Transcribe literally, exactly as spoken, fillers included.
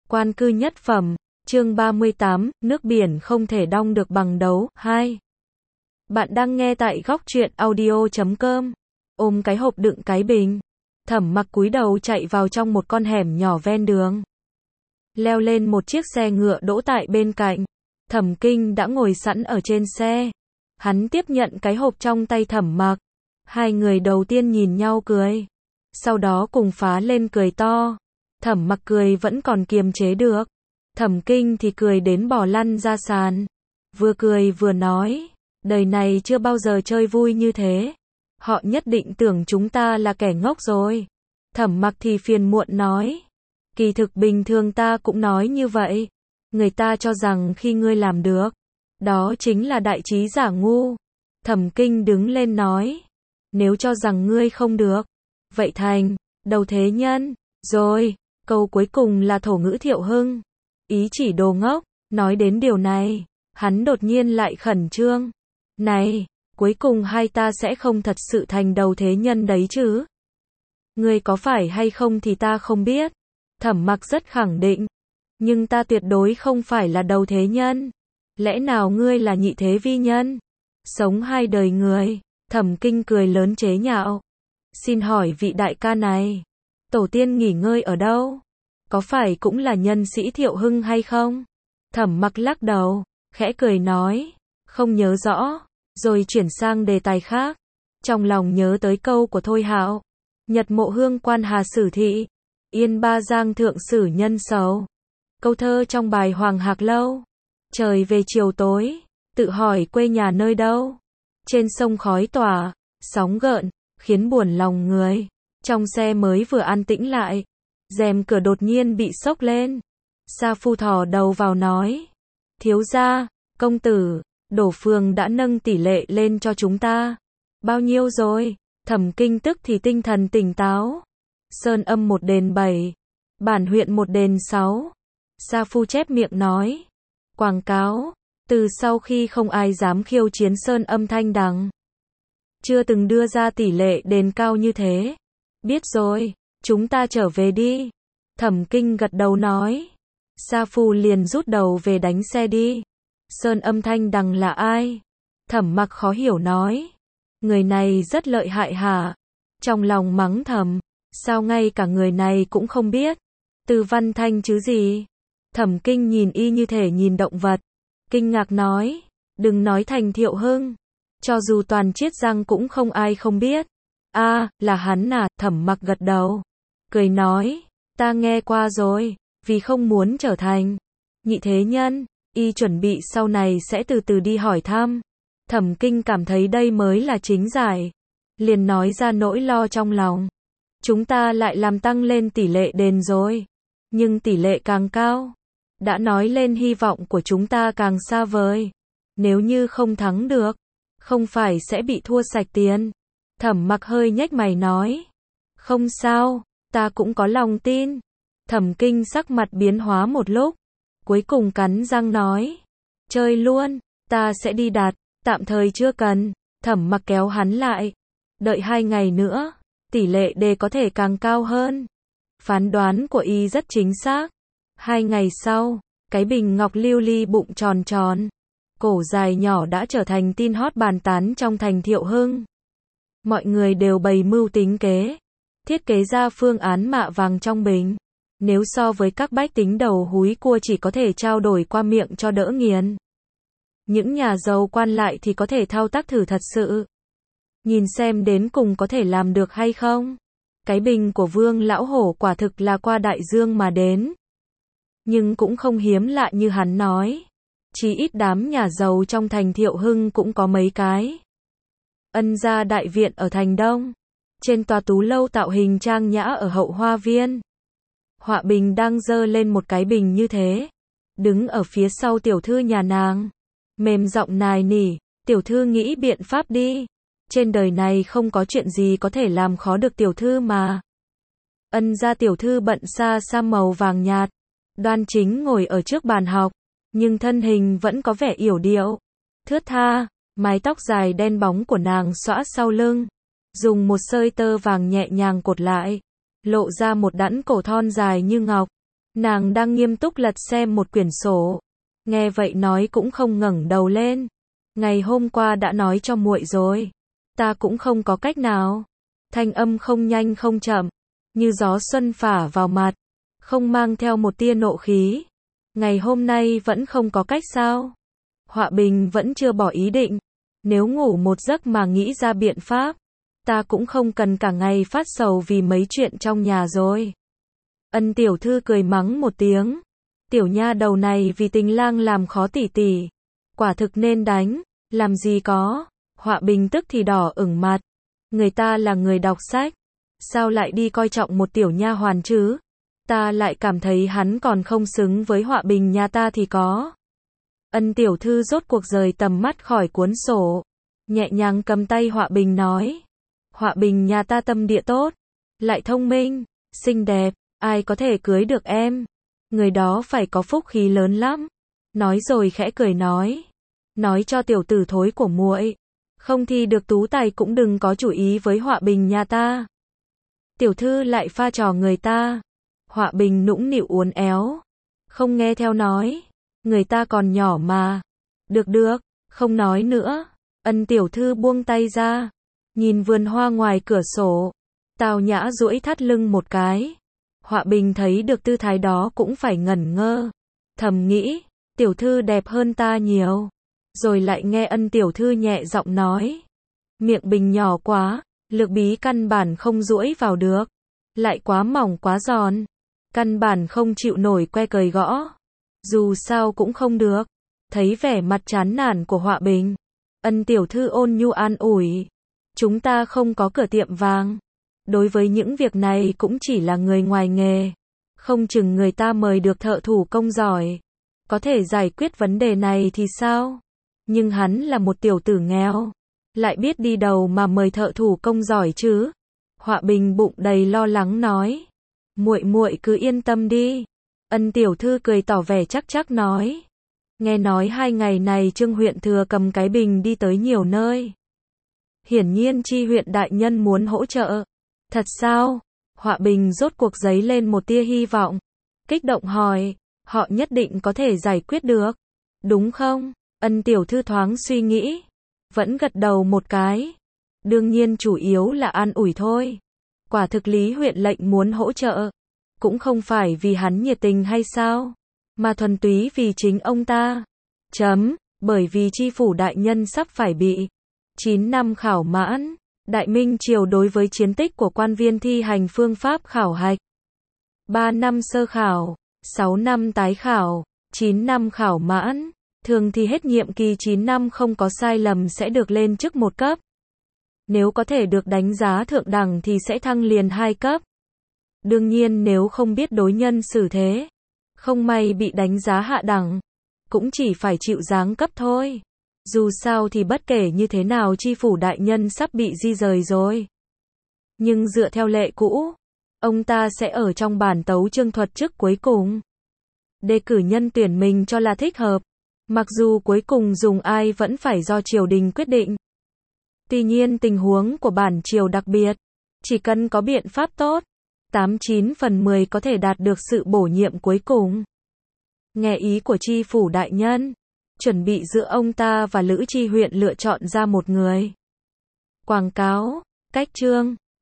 Quan cư nhất phẩm, chương ba mươi tám, nước biển không thể đong được bằng đấu, hai. Bạn đang nghe tại góc truyện audio chấm com. Ôm cái hộp đựng cái bình. Thẩm Mặc cúi đầu chạy vào trong một con hẻm nhỏ ven đường. Leo lên một chiếc xe ngựa đỗ tại bên cạnh. Thẩm Kinh đã ngồi sẵn ở trên xe. Hắn tiếp nhận cái hộp trong tay Thẩm Mặc. Hai người đầu tiên nhìn nhau cười. Sau đó cùng phá lên cười to. Thẩm Mặc cười vẫn còn kiềm chế được. Thẩm Kinh thì cười đến bò lăn ra sàn. Vừa cười vừa nói, đời này chưa bao giờ chơi vui như thế. Họ nhất định tưởng chúng ta là kẻ ngốc rồi. Thẩm Mặc thì phiền muộn nói, kỳ thực bình thường ta cũng nói như vậy. Người ta cho rằng khi ngươi làm được, đó chính là đại trí giả ngu. Thẩm Kinh đứng lên nói, nếu cho rằng ngươi không được, vậy thành đầu thế nhân. Rồi, câu cuối cùng là thổ ngữ Thiệu Hưng. Ý chỉ đồ ngốc. Nói đến điều này, hắn đột nhiên lại khẩn trương. Này, cuối cùng hai ta sẽ không thật sự thành đầu thế nhân đấy chứ? Ngươi có phải hay không thì ta không biết. Thẩm Mặc rất khẳng định. Nhưng ta tuyệt đối không phải là đầu thế nhân. Lẽ nào ngươi là nhị thế vi nhân? Sống hai đời người. Thẩm Kinh cười lớn chế nhạo. Xin hỏi vị đại ca này, tổ tiên nghỉ ngơi ở đâu? Có phải cũng là nhân sĩ Thiệu Hưng hay không? Thẩm Mặc lắc đầu, khẽ cười nói, không nhớ rõ, rồi chuyển sang đề tài khác. Trong lòng nhớ tới câu của Thôi Hạo, Nhật mộ hương quan hà sử thị, yên ba giang thượng sử nhân sầu. Câu thơ trong bài Hoàng Hạc Lâu. Trời về chiều tối, tự hỏi quê nhà nơi đâu. Trên sông khói tỏa, sóng gợn, khiến buồn lòng người. Trong xe mới vừa an tĩnh lại, rèm cửa đột nhiên bị xốc lên. Sa Phu thò đầu vào nói, thiếu gia, công tử, Đổ Phường đã nâng tỷ lệ lên cho chúng ta. Bao nhiêu rồi? Thẩm Kinh tức thì tinh thần tỉnh táo. Sơn Âm một đền bảy, Bản huyện một đền sáu. Sa Phu chép miệng nói, quảng cáo, từ sau khi không ai dám khiêu chiến Sơn Âm Thanh Đằng, chưa từng đưa ra tỷ lệ đền cao như thế. Biết rồi, chúng ta trở về đi. Thẩm Kinh gật đầu nói. Sa Phu liền rút đầu về đánh xe đi. Sơn Âm Thanh Đằng là ai? Thẩm Mặc khó hiểu nói. Người này rất lợi hại hả? Trong lòng mắng thầm, sao ngay cả người này cũng không biết? Từ Văn Thanh chứ gì? Thẩm Kinh nhìn y như thể nhìn động vật. Kinh ngạc nói, đừng nói thành Thiệu Hưng. Cho dù toàn Chiết Giang cũng không ai không biết. A, à, là hắn à? Thẩm Mặc gật đầu, cười nói, ta nghe qua rồi, vì không muốn trở thành nhị thế nhân, y chuẩn bị sau này sẽ từ từ đi hỏi thăm. Thẩm Kinh cảm thấy đây mới là chính giải, liền nói ra nỗi lo trong lòng. Chúng ta lại làm tăng lên tỷ lệ đền rồi, nhưng tỷ lệ càng cao, đã nói lên hy vọng của chúng ta càng xa vời. Nếu như không thắng được, không phải sẽ bị thua sạch tiền. Thẩm Mặc hơi nhếch mày nói, không sao, ta cũng có lòng tin. Thẩm Kinh sắc mặt biến hóa một lúc, cuối cùng cắn răng nói, chơi luôn, ta sẽ đi đặt, tạm thời chưa cần. Thẩm Mặc kéo hắn lại, đợi hai ngày nữa, tỷ lệ đề có thể càng cao hơn. Phán đoán của y rất chính xác. Hai ngày sau, cái bình ngọc lưu ly bụng tròn tròn, cổ dài nhỏ đã trở thành tin hot bàn tán trong thành Thiệu Hưng. Mọi người đều bày mưu tính kế, thiết kế ra phương án mạ vàng trong bình. Nếu so với các bách tính đầu húi cua chỉ có thể trao đổi qua miệng cho đỡ nghiền, những nhà giàu quan lại thì có thể thao tác thử thật sự. Nhìn xem đến cùng có thể làm được hay không. Cái bình của Vương Lão Hổ quả thực là qua đại dương mà đến. Nhưng cũng không hiếm lạ như hắn nói. Chỉ ít đám nhà giàu trong thành Thiệu Hưng cũng có mấy cái. Ân gia đại viện ở thành Đông, trên tòa tú lâu tạo hình trang nhã ở hậu hoa viên, Họa Bình đang giơ lên một cái bình như thế, đứng ở phía sau tiểu thư nhà nàng, mềm giọng nài nỉ, tiểu thư nghĩ biện pháp đi, trên đời này không có chuyện gì có thể làm khó được tiểu thư mà. Ân gia tiểu thư bận sa sa màu vàng nhạt, đoan chính ngồi ở trước bàn học, nhưng thân hình vẫn có vẻ yểu điệu, thướt tha. Mái tóc dài đen bóng của nàng xõa sau lưng, dùng một sợi tơ vàng nhẹ nhàng cột lại, lộ ra một đẵn cổ thon dài như ngọc. Nàng đang nghiêm túc lật xem một quyển sổ. Nghe vậy nói cũng không ngẩng đầu lên. Ngày hôm qua đã nói cho muội rồi. Ta cũng không có cách nào. Thanh âm không nhanh không chậm, như gió xuân phả vào mặt, không mang theo một tia nộ khí. Ngày hôm nay vẫn không có cách sao? Họa Bình vẫn chưa bỏ ý định. Nếu ngủ một giấc mà nghĩ ra biện pháp, ta cũng không cần cả ngày phát sầu vì mấy chuyện trong nhà rồi. Ân tiểu thư cười mắng một tiếng. Tiểu nha đầu này vì tình lang làm khó tỷ tỷ. Quả thực nên đánh, làm gì có. Họa Bình tức thì đỏ ửng mặt. Người ta là người đọc sách, sao lại đi coi trọng một tiểu nha hoàn chứ? Ta lại cảm thấy hắn còn không xứng với Họa Bình nhà ta thì có. Ân tiểu thư rốt cuộc rời tầm mắt khỏi cuốn sổ, nhẹ nhàng cầm tay Họa Bình nói. Họa Bình nhà ta tâm địa tốt, lại thông minh, xinh đẹp, ai có thể cưới được em? Người đó phải có phúc khí lớn lắm. Nói rồi khẽ cười nói. Nói cho tiểu tử thối của muội, không thi được tú tài cũng đừng có chủ ý với Họa Bình nhà ta. Tiểu thư lại pha trò người ta. Họa Bình nũng nịu uốn éo, không nghe theo nói. Người ta còn nhỏ mà. Được được, không nói nữa. Ân tiểu thư buông tay ra, nhìn vườn hoa ngoài cửa sổ, tào nhã duỗi thắt lưng một cái. Họa Bình thấy được tư thái đó cũng phải ngẩn ngơ, thầm nghĩ, tiểu thư đẹp hơn ta nhiều. Rồi lại nghe Ân tiểu thư nhẹ giọng nói, miệng Bình nhỏ quá, lược bí căn bản không duỗi vào được, lại quá mỏng quá giòn, căn bản không chịu nổi que cời gõ. Dù sao cũng không được. Thấy vẻ mặt chán nản của Họa Bình, Ân tiểu thư ôn nhu an ủi, chúng ta không có cửa tiệm vàng. Đối với những việc này cũng chỉ là người ngoài nghề, không chừng người ta mời được thợ thủ công giỏi, có thể giải quyết vấn đề này thì sao? Nhưng hắn là một tiểu tử nghèo, lại biết đi đâu mà mời thợ thủ công giỏi chứ? Họa Bình bụng đầy lo lắng nói, muội muội cứ yên tâm đi. Ân tiểu thư cười tỏ vẻ chắc chắc nói, nghe nói hai ngày này Trương huyện thừa cầm cái bình đi tới nhiều nơi. Hiển nhiên Chi huyện đại nhân muốn hỗ trợ. Thật sao? Họa Bình rốt cuộc giấy lên một tia hy vọng, kích động hỏi, họ nhất định có thể giải quyết được, đúng không? Ân tiểu thư thoáng suy nghĩ, vẫn gật đầu một cái. Đương nhiên chủ yếu là an ủi thôi. Quả thực Lý huyện lệnh muốn hỗ trợ, cũng không phải vì hắn nhiệt tình hay sao, mà thuần túy vì chính ông ta. Chấm, bởi vì Chi phủ đại nhân sắp phải bị chín năm khảo mãn. Đại Minh triều đối với chiến tích của quan viên thi hành phương pháp khảo hạch. ba năm sơ khảo, sáu năm tái khảo, chín năm khảo mãn. Thường thì hết nhiệm kỳ chín năm không có sai lầm sẽ được lên chức một cấp. Nếu có thể được đánh giá thượng đẳng thì sẽ thăng liền hai cấp. Đương nhiên nếu không biết đối nhân xử thế, không may bị đánh giá hạ đẳng, cũng chỉ phải chịu giáng cấp thôi. Dù sao thì bất kể như thế nào Chi phủ đại nhân sắp bị di rời rồi. Nhưng dựa theo lệ cũ, ông ta sẽ ở trong bản tấu chương thuật chức cuối cùng. Đề cử nhân tuyển mình cho là thích hợp. Mặc dù cuối cùng dùng ai vẫn phải do triều đình quyết định. Tuy nhiên tình huống của bản triều đặc biệt, chỉ cần có biện pháp tốt, tám chín phần mười có thể đạt được sự bổ nhiệm cuối cùng. Nghe ý của Chi phủ đại nhân, chuẩn bị giữa ông ta và Lữ Chi huyện lựa chọn ra một người. Quảng cáo, cách chương